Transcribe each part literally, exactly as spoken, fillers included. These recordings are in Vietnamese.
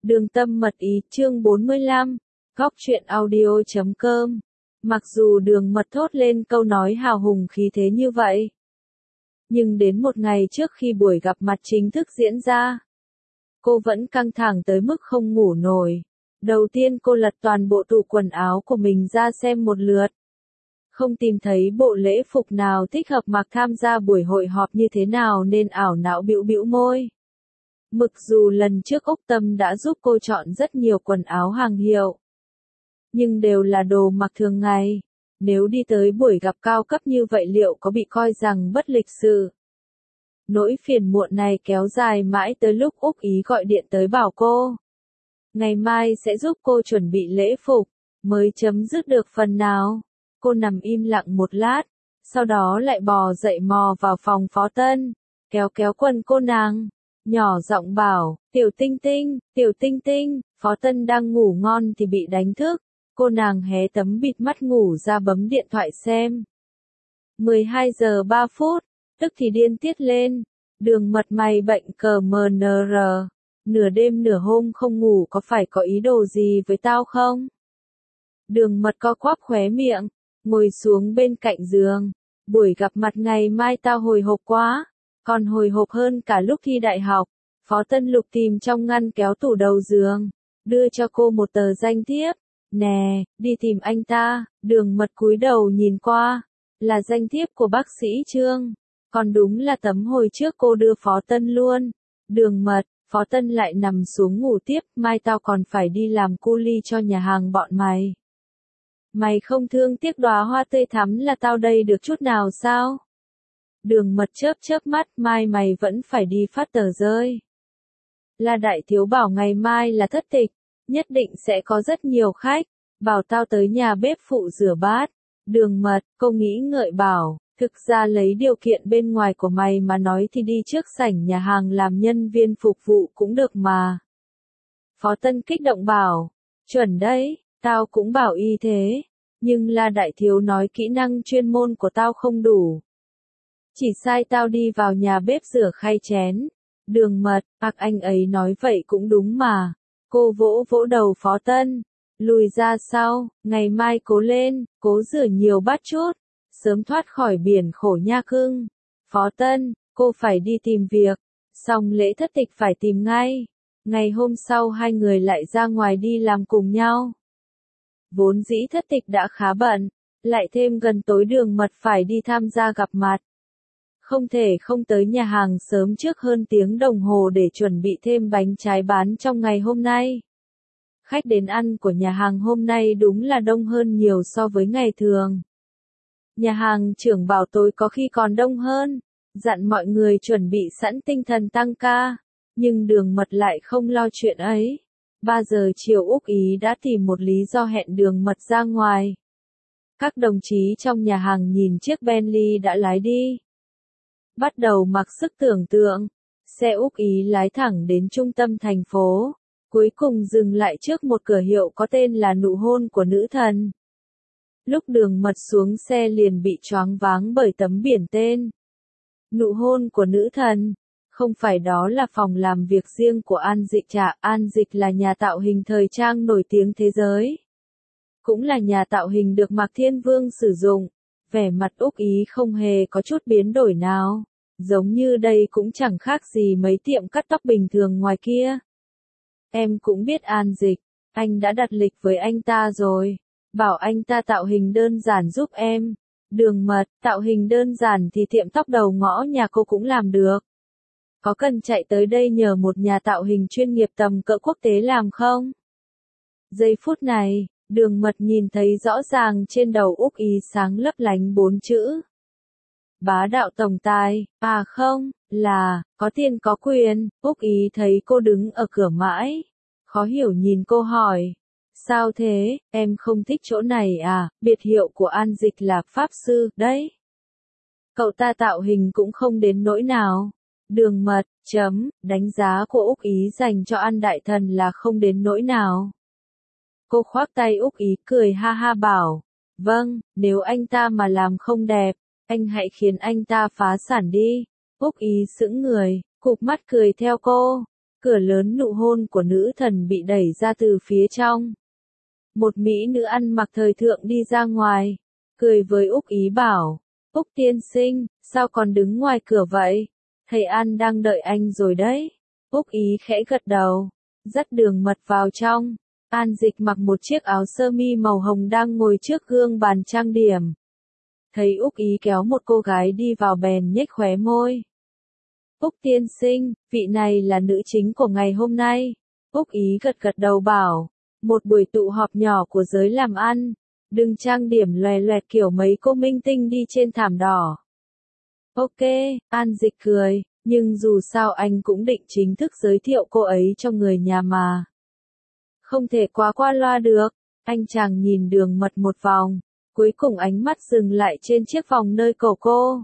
Đường tâm mật ý chương bốn mươi lăm, góc truyện audio chấm com. Mặc dù đường mật thốt lên câu nói hào hùng khí thế như vậy, nhưng đến một ngày trước khi buổi gặp mặt chính thức diễn ra, cô vẫn căng thẳng tới mức không ngủ nổi. Đầu tiên cô lật toàn bộ tủ quần áo của mình ra xem một lượt. Không tìm thấy bộ lễ phục nào thích hợp mặc tham gia buổi hội họp như thế nào nên ảo não bĩu bĩu môi. Mặc dù lần trước Úc Tâm đã giúp cô chọn rất nhiều quần áo hàng hiệu, nhưng đều là đồ mặc thường ngày. Nếu đi tới buổi gặp cao cấp như vậy liệu có bị coi rằng bất lịch sự? Nỗi phiền muộn này kéo dài mãi tới lúc Úc Ý gọi điện tới bảo cô ngày mai sẽ giúp cô chuẩn bị lễ phục, mới chấm dứt được phần nào. Cô nằm im lặng một lát, sau đó lại bò dậy mò vào phòng Phó Tân, kéo kéo quần cô nàng, nhỏ giọng bảo, tiểu tinh tinh, tiểu tinh tinh. Phó Tân đang ngủ ngon thì bị đánh thức, cô nàng hé tấm bịt mắt ngủ ra bấm điện thoại xem. mười hai giờ ba phút, tức thì điên tiết lên, đường mật mày bệnh cờ mờ nờ rờ, nửa đêm nửa hôm không ngủ có phải có ý đồ gì với tao không? Đường mật co quắp khóe miệng, ngồi xuống bên cạnh giường, buổi gặp mặt ngày mai tao hồi hộp quá, còn hồi hộp hơn cả lúc thi đại học. Phó Tân lục tìm trong ngăn kéo tủ đầu giường, đưa cho cô một tờ danh thiếp. Nè, đi tìm anh ta. Đường mật cúi đầu nhìn qua, là danh thiếp của bác sĩ Trương, còn đúng là tấm hồi trước cô đưa Phó Tân luôn. Đường mật, Phó Tân lại nằm xuống ngủ tiếp, mai tao còn phải đi làm cu li cho nhà hàng bọn mày. Mày không thương tiếc đóa hoa tươi thắm là tao đây được chút nào sao? Đường mật chớp chớp mắt, mai mày vẫn phải đi phát tờ rơi. La đại thiếu bảo ngày mai là thất tịch, nhất định sẽ có rất nhiều khách, bảo tao tới nhà bếp phụ rửa bát. Đường mật, cô nghĩ ngợi bảo, thực ra lấy điều kiện bên ngoài của mày mà nói thì đi trước sảnh nhà hàng làm nhân viên phục vụ cũng được mà. Phó Tân kích động bảo, chuẩn đấy, tao cũng bảo y thế, nhưng La đại thiếu nói kỹ năng chuyên môn của tao không đủ. Chỉ sai tao đi vào nhà bếp rửa khay chén. Đường mật, ác anh ấy nói vậy cũng đúng mà. Cô vỗ vỗ đầu Phó Tân, lùi ra sau, ngày mai cố lên, cố rửa nhiều bát chút, sớm thoát khỏi biển khổ nha cưng. Phó Tân, cô phải đi tìm việc, xong lễ thất tịch phải tìm ngay. Ngày hôm sau hai người lại ra ngoài đi làm cùng nhau. Vốn dĩ thất tịch đã khá bận, lại thêm gần tối đường mật phải đi tham gia gặp mặt. Không thể không tới nhà hàng sớm trước hơn tiếng đồng hồ để chuẩn bị thêm bánh trái bán trong ngày hôm nay. Khách đến ăn của nhà hàng hôm nay đúng là đông hơn nhiều so với ngày thường. Nhà hàng trưởng bảo tối có khi còn đông hơn, dặn mọi người chuẩn bị sẵn tinh thần tăng ca, nhưng đường mật lại không lo chuyện ấy. ba giờ chiều Úc Ý đã tìm một lý do hẹn đường mật ra ngoài. Các đồng chí trong nhà hàng nhìn chiếc Bentley đã lái đi. Bắt đầu mặc sức tưởng tượng, xe Úc Ý lái thẳng đến trung tâm thành phố, cuối cùng dừng lại trước một cửa hiệu có tên là Nụ hôn của nữ thần. Lúc đường mật xuống xe liền bị choáng váng bởi tấm biển tên Nụ hôn của nữ thần. Không phải đó là phòng làm việc riêng của An Dịch chả, An Dịch là nhà tạo hình thời trang nổi tiếng thế giới. Cũng là nhà tạo hình được Mạc Thiên Vương sử dụng. Vẻ mặt Úc Ý không hề có chút biến đổi nào, giống như đây cũng chẳng khác gì mấy tiệm cắt tóc bình thường ngoài kia. Em cũng biết An Dịch, anh đã đặt lịch với anh ta rồi, bảo anh ta tạo hình đơn giản giúp em. Đường mật, tạo hình đơn giản thì tiệm tóc đầu ngõ nhà cô cũng làm được. Có cần chạy tới đây nhờ một nhà tạo hình chuyên nghiệp tầm cỡ quốc tế làm không? Giây phút này, đường mật nhìn thấy rõ ràng trên đầu Úc Ý sáng lấp lánh bốn chữ. Bá đạo tổng tài, à không, là, có tiền có quyền. Úc Ý thấy cô đứng ở cửa mãi, khó hiểu nhìn cô hỏi. Sao thế, em không thích chỗ này à, biệt hiệu của An Dịch là Pháp Sư, đấy. Cậu ta tạo hình cũng không đến nỗi nào. Đường mật, chấm, đánh giá của Úc Ý dành cho An Đại Thần là không đến nỗi nào. Cô khoác tay Úc Ý cười ha ha bảo, vâng, nếu anh ta mà làm không đẹp, anh hãy khiến anh ta phá sản đi. Úc Ý sững người, cụp mắt cười theo cô. Cửa lớn nụ hôn của nữ thần bị đẩy ra từ phía trong. Một mỹ nữ ăn mặc thời thượng đi ra ngoài, cười với Úc Ý bảo, Úc tiên sinh, sao còn đứng ngoài cửa vậy? Thầy An đang đợi anh rồi đấy. Úc Ý khẽ gật đầu, dắt Đường Mật vào trong. An Dịch mặc một chiếc áo sơ mi màu hồng đang ngồi trước gương bàn trang điểm. Thấy Úc Ý kéo một cô gái đi vào bèn nhếch khóe môi. Úc tiên sinh, vị này là nữ chính của ngày hôm nay. Úc Ý gật gật đầu bảo, một buổi tụ họp nhỏ của giới làm ăn. Đừng trang điểm loè loẹt kiểu mấy cô minh tinh đi trên thảm đỏ. Ok, An Dịch cười, nhưng dù sao anh cũng định chính thức giới thiệu cô ấy cho người nhà mà. Không thể quá qua loa được. Anh chàng nhìn Đường Mật một vòng, cuối cùng ánh mắt dừng lại trên chiếc vòng nơi cổ cô.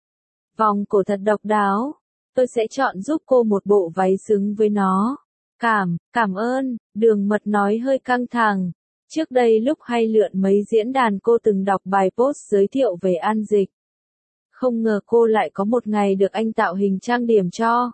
Vòng cổ thật độc đáo, tôi sẽ chọn giúp cô một bộ váy xứng với nó. Cảm, cảm ơn, Đường Mật nói hơi căng thẳng. Trước đây lúc hay lượn mấy diễn đàn cô từng đọc bài post giới thiệu về An Dịch. Không ngờ cô lại có một ngày được anh tạo hình trang điểm cho.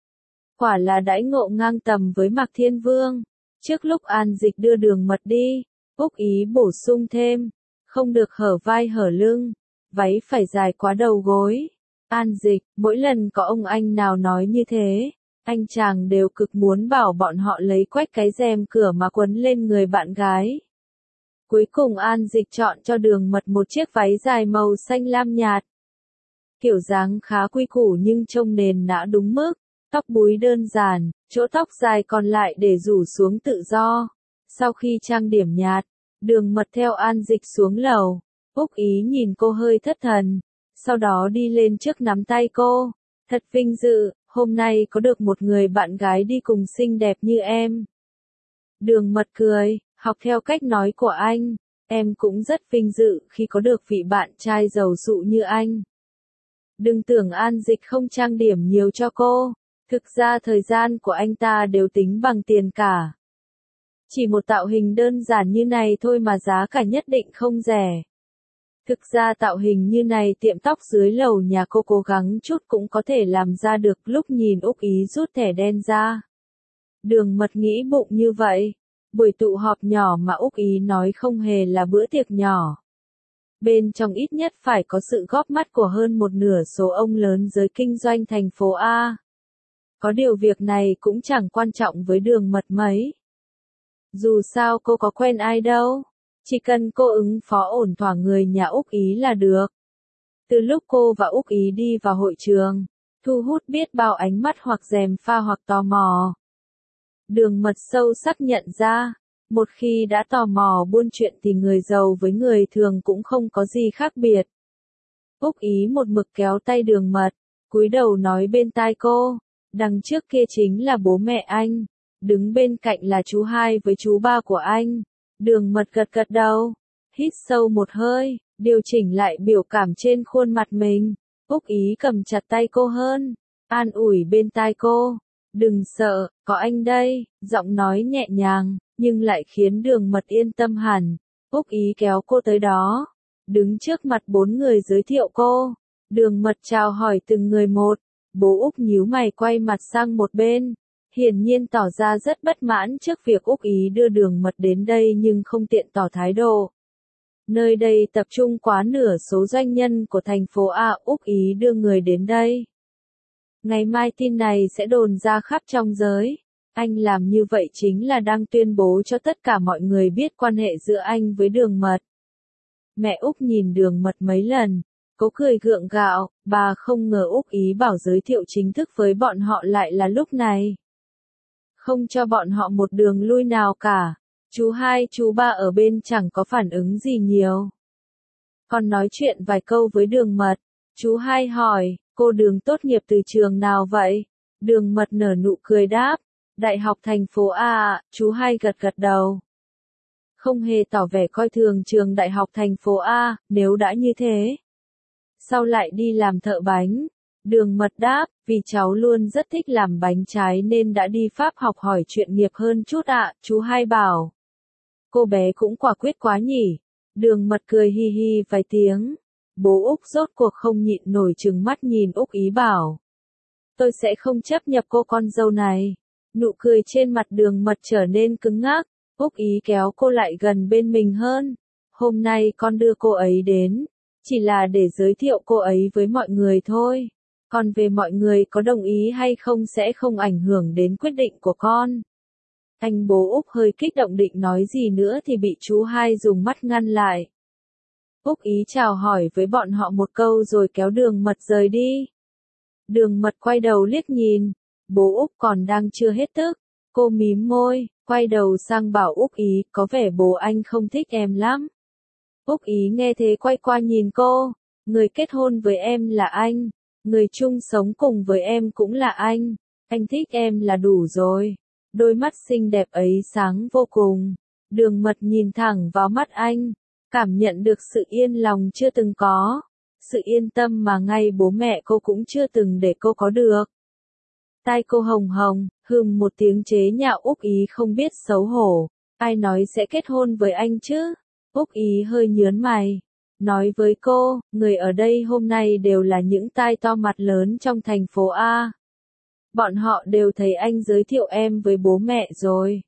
Quả là đãi ngộ ngang tầm với Mạc Thiên Vương. Trước lúc An Dịch đưa Đường Mật đi, Úc Ý bổ sung thêm, không được hở vai hở lưng, váy phải dài quá đầu gối. An Dịch, mỗi lần có ông anh nào nói như thế, anh chàng đều cực muốn bảo bọn họ lấy quách cái rèm cửa mà quấn lên người bạn gái. Cuối cùng An Dịch chọn cho Đường Mật một chiếc váy dài màu xanh lam nhạt. Kiểu dáng khá quy củ nhưng trông nền nã đúng mức, tóc búi đơn giản, chỗ tóc dài còn lại để rủ xuống tự do. Sau khi trang điểm nhạt, Đường Mật theo An Dịch xuống lầu. Úc Ý nhìn cô hơi thất thần, sau đó đi lên trước nắm tay cô. Thật vinh dự, hôm nay có được một người bạn gái đi cùng xinh đẹp như em. Đường Mật cười, học theo cách nói của anh, em cũng rất vinh dự khi có được vị bạn trai giàu sụ như anh. Đừng tưởng An Dịch không trang điểm nhiều cho cô, thực ra thời gian của anh ta đều tính bằng tiền cả. Chỉ một tạo hình đơn giản như này thôi mà giá cả nhất định không rẻ. Thực ra tạo hình như này tiệm tóc dưới lầu nhà cô cố gắng chút cũng có thể làm ra được. Lúc nhìn Úc Ý rút thẻ đen ra, Đường Mật nghĩ bụng như vậy. Buổi tụ họp nhỏ mà Úc Ý nói không hề là bữa tiệc nhỏ. Bên trong ít nhất phải có sự góp mắt của hơn một nửa số ông lớn giới kinh doanh thành phố A. Có điều việc này cũng chẳng quan trọng với Đường Mật mấy. Dù sao cô có quen ai đâu. Chỉ cần cô ứng phó ổn thỏa người nhà Úc Ý là được. Từ lúc cô và Úc Ý đi vào hội trường, thu hút biết bao ánh mắt hoặc gièm pha hoặc tò mò. Đường Mật sâu sắc nhận ra, một khi đã tò mò buôn chuyện thì người giàu với người thường cũng không có gì khác biệt. Úc Ý một mực kéo tay Đường Mật, cúi đầu nói bên tai cô, đằng trước kia chính là bố mẹ anh, đứng bên cạnh là chú hai với chú ba của anh. Đường Mật gật gật đầu, hít sâu một hơi, điều chỉnh lại biểu cảm trên khuôn mặt mình. Úc Ý cầm chặt tay cô hơn, an ủi bên tai cô, đừng sợ, có anh đây, giọng nói nhẹ nhàng, nhưng lại khiến Đường Mật yên tâm hẳn. Úc Ý kéo cô tới đó, đứng trước mặt bốn người giới thiệu cô. Đường Mật chào hỏi từng người một, bố Úc nhíu mày quay mặt sang một bên. Hiển nhiên tỏ ra rất bất mãn trước việc Úc Ý đưa Đường Mật đến đây nhưng không tiện tỏ thái độ. Nơi đây tập trung quá nửa số doanh nhân của thành phố A. Úc Ý đưa người đến đây. Ngày mai tin này sẽ đồn ra khắp trong giới. Anh làm như vậy chính là đang tuyên bố cho tất cả mọi người biết quan hệ giữa anh với Đường Mật. Mẹ Úc nhìn Đường Mật mấy lần, cố cười gượng gạo, bà không ngờ Úc Ý bảo giới thiệu chính thức với bọn họ lại là lúc này. Không cho bọn họ một đường lui nào cả. Chú hai, chú ba ở bên chẳng có phản ứng gì nhiều. Còn nói chuyện vài câu với Đường Mật, chú hai hỏi, cô Đường tốt nghiệp từ trường nào vậy? Đường Mật nở nụ cười đáp, Đại học thành phố A. Chú hai gật gật đầu. Không hề tỏ vẻ coi thường trường Đại học thành phố A, nếu đã như thế. Sao lại đi làm thợ bánh? Đường Mật đáp, vì cháu luôn rất thích làm bánh trái nên đã đi Pháp học hỏi chuyện nghiệp hơn chút ạ. Chú hai bảo. Cô bé cũng quả quyết quá nhỉ. Đường Mật cười hi hi vài tiếng. Bố Úc rốt cuộc không nhịn nổi trừng mắt nhìn Úc Ý bảo. Tôi sẽ không chấp nhận cô con dâu này. Nụ cười trên mặt Đường Mật trở nên cứng ngắc, Úc Ý kéo cô lại gần bên mình hơn. Hôm nay con đưa cô ấy đến, chỉ là để giới thiệu cô ấy với mọi người thôi. Còn về mọi người có đồng ý hay không sẽ không ảnh hưởng đến quyết định của con. Anh bố Úc hơi kích động định nói gì nữa thì bị chú hai dùng mắt ngăn lại. Úc Ý chào hỏi với bọn họ một câu rồi kéo Đường Mật rời đi. Đường Mật quay đầu liếc nhìn, bố Úc còn đang chưa hết tức. Cô mím môi, quay đầu sang bảo Úc Ý, có vẻ bố anh không thích em lắm. Úc Ý nghe thế quay qua nhìn cô, người kết hôn với em là anh, người chung sống cùng với em cũng là anh, anh thích em là đủ rồi. Đôi mắt xinh đẹp ấy sáng vô cùng. Đường Mật nhìn thẳng vào mắt anh, cảm nhận được sự yên lòng chưa từng có, sự yên tâm mà ngay bố mẹ cô cũng chưa từng để cô có được. Tai cô hồng hồng, hừm một tiếng chế nhạo Úc Ý không biết xấu hổ, ai nói sẽ kết hôn với anh chứ? Úc Ý hơi nhớn mày, nói với cô, người ở đây hôm nay đều là những tai to mặt lớn trong thành phố A. Bọn họ đều thấy anh giới thiệu em với bố mẹ rồi.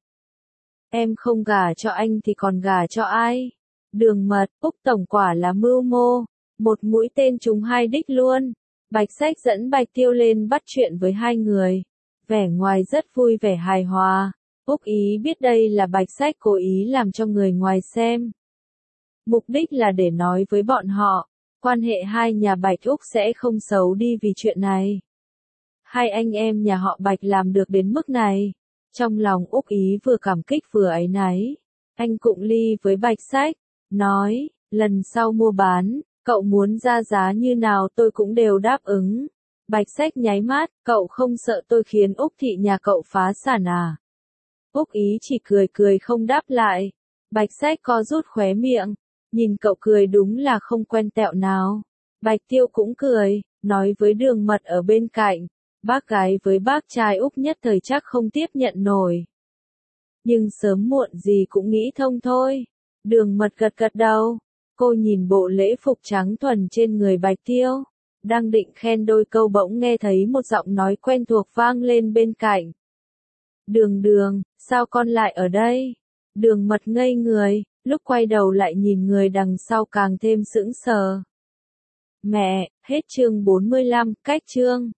Em không gả cho anh thì còn gả cho ai? Đường Mật, Úc tổng quả là mưu mô, một mũi tên trúng hai đích luôn. Bạch Sách dẫn Bạch Tiêu lên bắt chuyện với hai người, vẻ ngoài rất vui vẻ hài hòa. Úc Ý biết đây là Bạch Sách cố ý làm cho người ngoài xem. Mục đích là để nói với bọn họ, quan hệ hai nhà Bạch Úc sẽ không xấu đi vì chuyện này. Hai anh em nhà họ Bạch làm được đến mức này. Trong lòng Úc Ý vừa cảm kích vừa áy náy. Anh cụng ly với Bạch Sách, nói, lần sau mua bán, cậu muốn ra giá như nào tôi cũng đều đáp ứng. Bạch Sách nháy mắt, cậu không sợ tôi khiến Úc thị nhà cậu phá sản à? Úc Ý chỉ cười cười không đáp lại. Bạch Sách co rút khóe miệng, nhìn cậu cười đúng là không quen tẹo nào. Bạch Tiêu cũng cười, nói với Đường Mật ở bên cạnh, bác gái với bác trai Úc nhất thời chắc không tiếp nhận nổi. Nhưng sớm muộn gì cũng nghĩ thông thôi. Đường Mật gật gật đầu, cô nhìn bộ lễ phục trắng thuần trên người Bạch Tiêu, đang định khen đôi câu bỗng nghe thấy một giọng nói quen thuộc vang lên bên cạnh. Đường Đường, sao con lại ở đây? Đường Mật ngây người, lúc quay đầu lại nhìn người đằng sau càng thêm sững sờ. Mẹ, hết chương bốn mươi lăm, cách chương.